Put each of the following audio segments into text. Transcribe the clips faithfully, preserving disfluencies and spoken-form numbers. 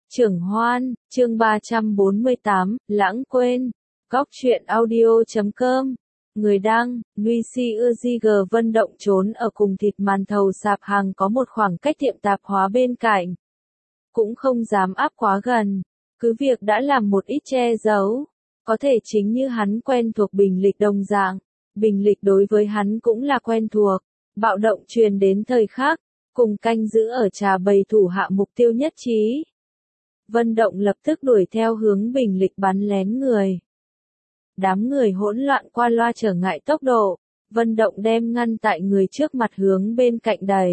Trưởng Hoan, chương ba trăm bốn mươi tám, lãng quên. Góc truyện audio chấm com. Người đăng, Nuy Si Ưa Di G Vân Động trốn ở cùng thịt màn thầu sạp hàng có một khoảng cách tiệm tạp hóa bên cạnh. Cũng không dám áp quá gần. Cứ việc đã làm một ít che giấu. Có thể chính như hắn quen thuộc Bình Lịch đồng dạng. Bình Lịch đối với hắn cũng là quen thuộc. Bạo động truyền đến thời khắc. Cùng canh giữ ở trà bầy thủ hạ mục tiêu nhất trí. Vân Động lập tức đuổi theo hướng Bình Lịch bắn lén người. Đám người hỗn loạn qua loa trở ngại tốc độ, Vân Động đem ngăn tại người trước mặt hướng bên cạnh đẩy.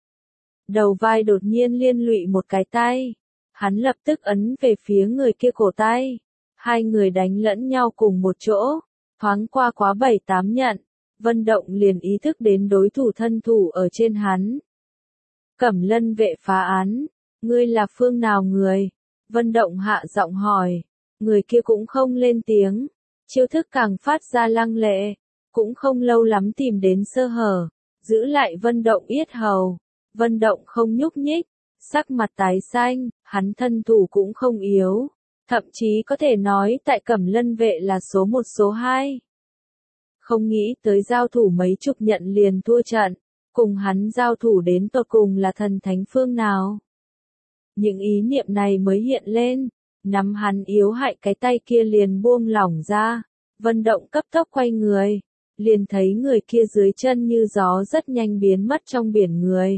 Đầu vai đột nhiên liên lụy một cái tay, hắn lập tức ấn về phía người kia cổ tay. Hai người đánh lẫn nhau cùng một chỗ, thoáng qua quá bảy tám nhận, Vân Động liền ý thức đến đối thủ thân thủ ở trên hắn. Cẩm Lân vệ phá án, ngươi là phương nào người? Vân Động hạ giọng hỏi, người kia cũng không lên tiếng, chiêu thức càng phát ra lăng lệ, cũng không lâu lắm tìm đến sơ hở, giữ lại Vân Động yết hầu. Vân Động không nhúc nhích, sắc mặt tái xanh, hắn thân thủ cũng không yếu, thậm chí có thể nói tại Cẩm Lân vệ là số một số hai. Không nghĩ tới giao thủ mấy chục nhận liền thua trận, cùng hắn giao thủ đến tột cùng là thần thánh phương nào. Những ý niệm này mới hiện lên, nắm hắn yếu hại cái tay kia liền buông lỏng ra, Vân Động cấp tốc quay người, liền thấy người kia dưới chân như gió rất nhanh biến mất trong biển người.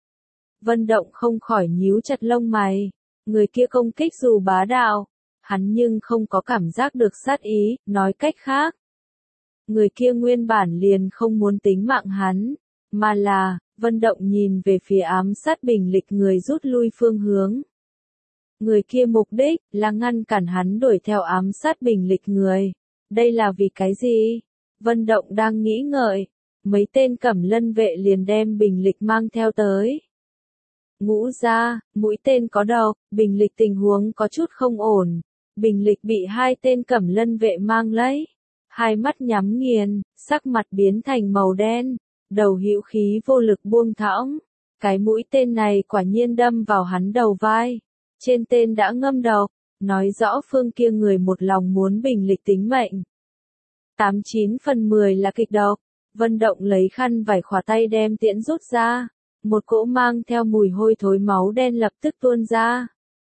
Vân Động không khỏi nhíu chặt lông mày, người kia công kích dù bá đạo, hắn nhưng không có cảm giác được sát ý, nói cách khác. Người kia nguyên bản liền không muốn tính mạng hắn, mà là, Vân Động nhìn về phía ám sát Bình Lịch người rút lui phương hướng. Người kia mục đích là ngăn cản hắn đuổi theo ám sát Bình Lịch người. Đây là vì cái gì? Vân Động đang nghĩ ngợi, mấy tên Cẩm Lân vệ liền đem Bình Lịch mang theo tới. Ngũ ra, mũi tên có độc, Bình Lịch tình huống có chút không ổn. Bình Lịch bị hai tên Cẩm Lân vệ mang lấy. Hai mắt nhắm nghiền, sắc mặt biến thành màu đen. Đầu hữu khí vô lực buông thõng, cái mũi tên này quả nhiên đâm vào hắn đầu vai, trên tên đã ngâm độc, nói rõ phương kia người một lòng muốn Bình Lịch tính mệnh. Tám chín phần mười là kịch độc, Vân Động lấy khăn vải khỏa tay đem tiễn rút ra, một cỗ mang theo mùi hôi thối máu đen lập tức tuôn ra.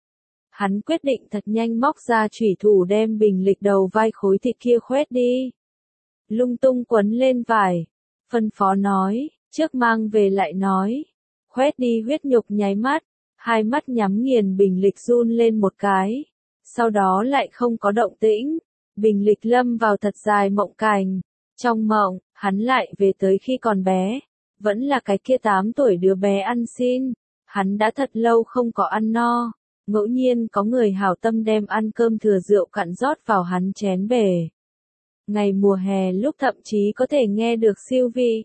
Hắn quyết định thật nhanh móc ra chủy thủ đem Bình Lịch đầu vai khối thịt kia khoét đi. Lung tung quấn lên vải. Phân phó nói, trước mang về lại nói, khoét đi huyết nhục nháy mắt, hai mắt nhắm nghiền Bình Lịch run lên một cái, sau đó lại không có động tĩnh, Bình Lịch lâm vào thật dài mộng cảnh, trong mộng, hắn lại về tới khi còn bé, vẫn là cái kia tám tuổi đứa bé ăn xin, hắn đã thật lâu không có ăn no, ngẫu nhiên có người hảo tâm đem ăn cơm thừa rượu cạn rót vào hắn chén bể. Ngày mùa hè lúc thậm chí có thể nghe được siêu vị.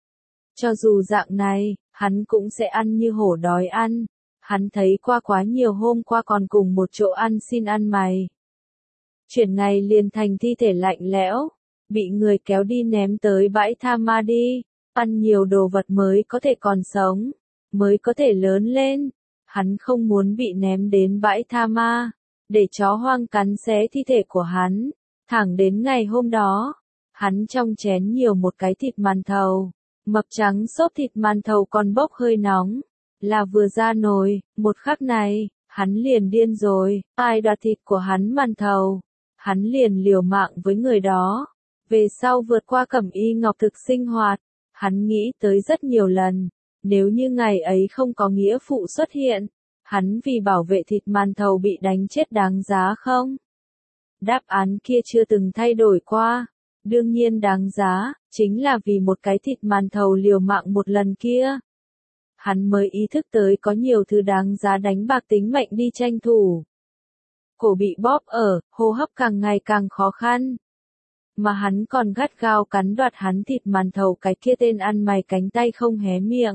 Cho dù dạng này, hắn cũng sẽ ăn như hổ đói ăn. Hắn thấy qua quá nhiều hôm qua còn cùng một chỗ ăn xin ăn mày. Chuyển ngày liền thành thi thể lạnh lẽo, bị người kéo đi ném tới bãi tha ma đi. Ăn nhiều đồ vật mới có thể còn sống, mới có thể lớn lên. Hắn không muốn bị ném đến bãi tha ma, để chó hoang cắn xé thi thể của hắn. Thẳng đến ngày hôm đó, hắn trong chén nhiều một cái thịt màn thầu, mập trắng xốp thịt màn thầu còn bốc hơi nóng, là vừa ra nồi, một khắc này, hắn liền điên rồi, ai đoạt thịt của hắn màn thầu, hắn liền liều mạng với người đó, về sau vượt qua Cẩm Y Ngọc thực sinh hoạt, hắn nghĩ tới rất nhiều lần, nếu như ngày ấy không có nghĩa phụ xuất hiện, hắn vì bảo vệ thịt màn thầu bị đánh chết đáng giá không? Đáp án kia chưa từng thay đổi qua, đương nhiên đáng giá, chính là vì một cái thịt màn thầu liều mạng một lần kia. Hắn mới ý thức tới có nhiều thứ đáng giá đánh bạc tính mệnh đi tranh thủ. Cổ bị bóp ở, hô hấp càng ngày càng khó khăn. Mà hắn còn gắt gao cắn đoạt hắn thịt màn thầu cái kia tên ăn mày cánh tay không hé miệng.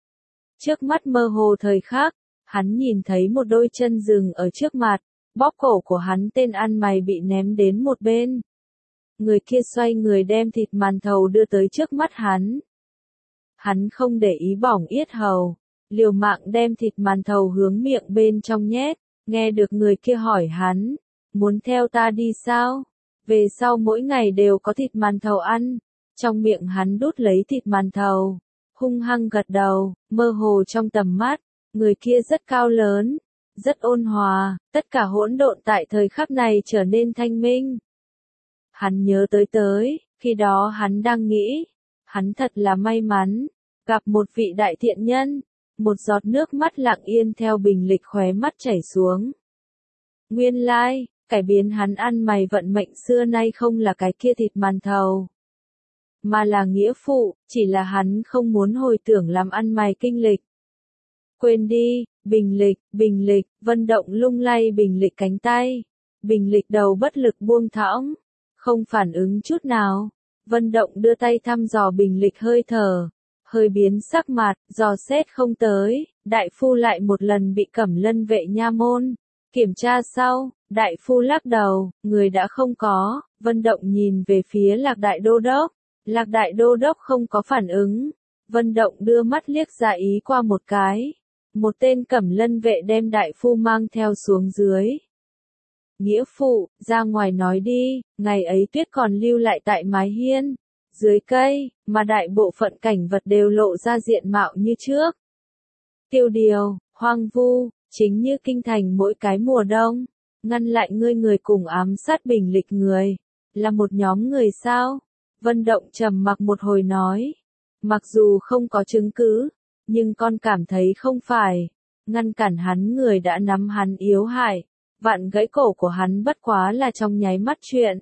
Trước mắt mơ hồ thời khắc, hắn nhìn thấy một đôi chân rừng ở trước mặt. Bóp cổ của hắn tên ăn mày bị ném đến một bên. Người kia xoay người đem thịt màn thầu đưa tới trước mắt hắn. Hắn không để ý bỏng yết hầu, liều mạng đem thịt màn thầu hướng miệng bên trong nhét, nghe được người kia hỏi hắn, muốn theo ta đi sao? Về sau mỗi ngày đều có thịt màn thầu ăn, trong miệng hắn đút lấy thịt màn thầu, hung hăng gật đầu, mơ hồ trong tầm mắt, người kia rất cao lớn, rất ôn hòa, tất cả hỗn độn tại thời khắc này trở nên thanh minh. Hắn nhớ tới tới, khi đó hắn đang nghĩ, hắn thật là may mắn, gặp một vị đại thiện nhân, một giọt nước mắt lặng yên theo bình lịch khóe mắt chảy xuống. Nguyên lai, cải biến hắn ăn mày vận mệnh xưa nay không là cái kia thịt màn thầu, mà là nghĩa phụ, chỉ là hắn không muốn hồi tưởng làm ăn mày kinh lịch. Quên đi, bình lịch, bình lịch, Vân Động lung lay bình lịch cánh tay, bình lịch đầu bất lực buông thõng, không phản ứng chút nào. Vân Động đưa tay thăm dò bình lịch hơi thở, hơi biến sắc mặt, dò xét không tới, đại phu lại một lần bị Cẩm Lân vệ nha môn kiểm tra sau, đại phu lắc đầu, người đã không có. Vân Động nhìn về phía Lạc Đại Đô Đốc, Lạc Đại Đô Đốc không có phản ứng. Vân Động đưa mắt liếc ra ý qua một cái, một tên Cẩm Lân vệ đem đại phu mang theo xuống dưới. Nghĩa phụ, ra ngoài nói đi, ngày ấy tuyết còn lưu lại tại mái hiên, dưới cây, mà đại bộ phận cảnh vật đều lộ ra diện mạo như trước. Tiêu điều, hoang vu, chính như kinh thành mỗi cái mùa đông, ngăn lại ngươi người cùng ám sát bình lịch người, là một nhóm người sao? Vân Động trầm mặc một hồi nói, mặc dù không có chứng cứ, nhưng con cảm thấy không phải, ngăn cản hắn người đã nắm hắn yếu hại, vặn gãy cổ của hắn bất quá là trong nháy mắt chuyện.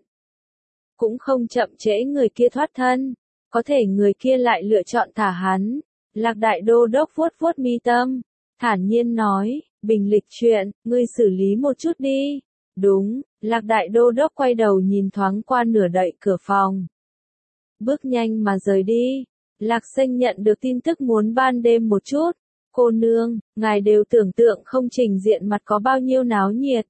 Cũng không chậm trễ người kia thoát thân, có thể người kia lại lựa chọn thả hắn. Lạc Đại Đô Đốc vuốt vuốt mi tâm, thản nhiên nói, bình lịch chuyện, ngươi xử lý một chút đi. Đúng, Lạc Đại Đô Đốc quay đầu nhìn thoáng qua nửa đậy cửa phòng, bước nhanh mà rời đi. Lạc Sinh nhận được tin tức muốn ban đêm một chút. Cô nương, ngài đều tưởng tượng không trình diện mặt có bao nhiêu náo nhiệt.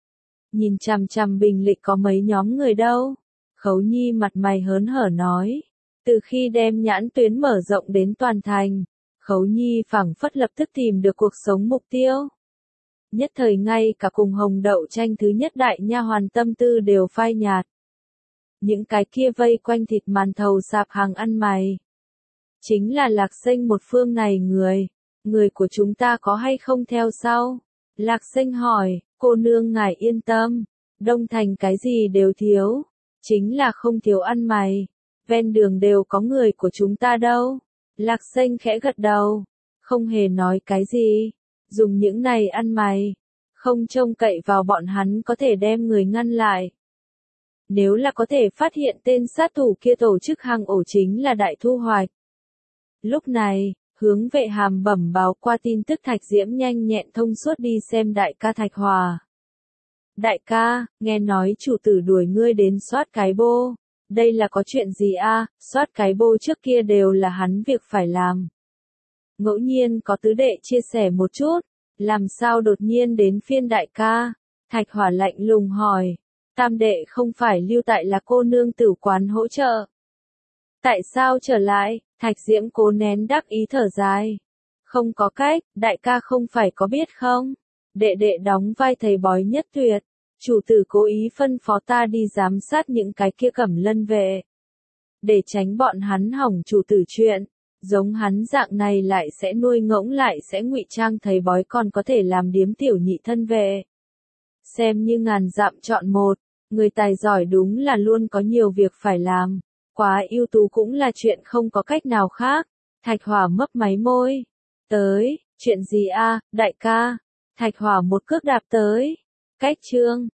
Nhìn chằm chằm bình lịch có mấy nhóm người đâu. Khấu Nhi mặt mày hớn hở nói. Từ khi đem nhãn tuyến mở rộng đến toàn thành, Khấu Nhi phảng phất lập tức tìm được cuộc sống mục tiêu. Nhất thời ngay cả cùng Hồng Đậu tranh thứ nhất đại nha hoàn tâm tư đều phai nhạt. Những cái kia vây quanh thịt màn thầu sạp hàng ăn mày, chính là Lạc Sinh một phương này người. Người của chúng ta có hay không theo sau? Lạc Sinh hỏi, cô nương ngài yên tâm, Đông Thành cái gì đều thiếu, chính là không thiếu ăn mày, ven đường đều có người của chúng ta đâu. Lạc Sinh khẽ gật đầu, không hề nói cái gì, dùng những này ăn mày, không trông cậy vào bọn hắn có thể đem người ngăn lại. Nếu là có thể phát hiện tên sát thủ kia tổ chức hàng ổ chính là đại thu hoạch. Lúc này, Hướng Vệ Hàm bẩm báo qua tin tức Thạch Diễm nhanh nhẹn thông suốt đi xem đại ca Thạch Hòa. Đại ca, nghe nói chủ tử đuổi ngươi đến soát cái bô. Đây là có chuyện gì a? À? Soát cái bô trước kia đều là hắn việc phải làm. Ngẫu nhiên có tứ đệ chia sẻ một chút, làm sao đột nhiên đến phiên đại ca? Thạch Hòa lạnh lùng hỏi. Tam đệ không phải lưu tại là cô nương tử quán hỗ trợ. Tại sao trở lại? Thạch Diễm cố nén đắc ý thở dài. Không có cách, đại ca không phải có biết không? Đệ đệ đóng vai thầy bói nhất tuyệt. Chủ tử cố ý phân phó ta đi giám sát những cái kia Cẩm Lân vệ, để tránh bọn hắn hỏng chủ tử chuyện. Giống hắn dạng này lại sẽ nuôi ngỗng lại sẽ ngụy trang thầy bói còn có thể làm điếm tiểu nhị thân vệ. Xem như ngàn dặm chọn một, người tài giỏi đúng là luôn có nhiều việc phải làm. Quá ưu tú cũng là chuyện không có cách nào khác. Thạch Hòa mấp máy môi. Tới, chuyện gì a, đại ca? Thạch Hòa một cước đạp tới. Cách trương,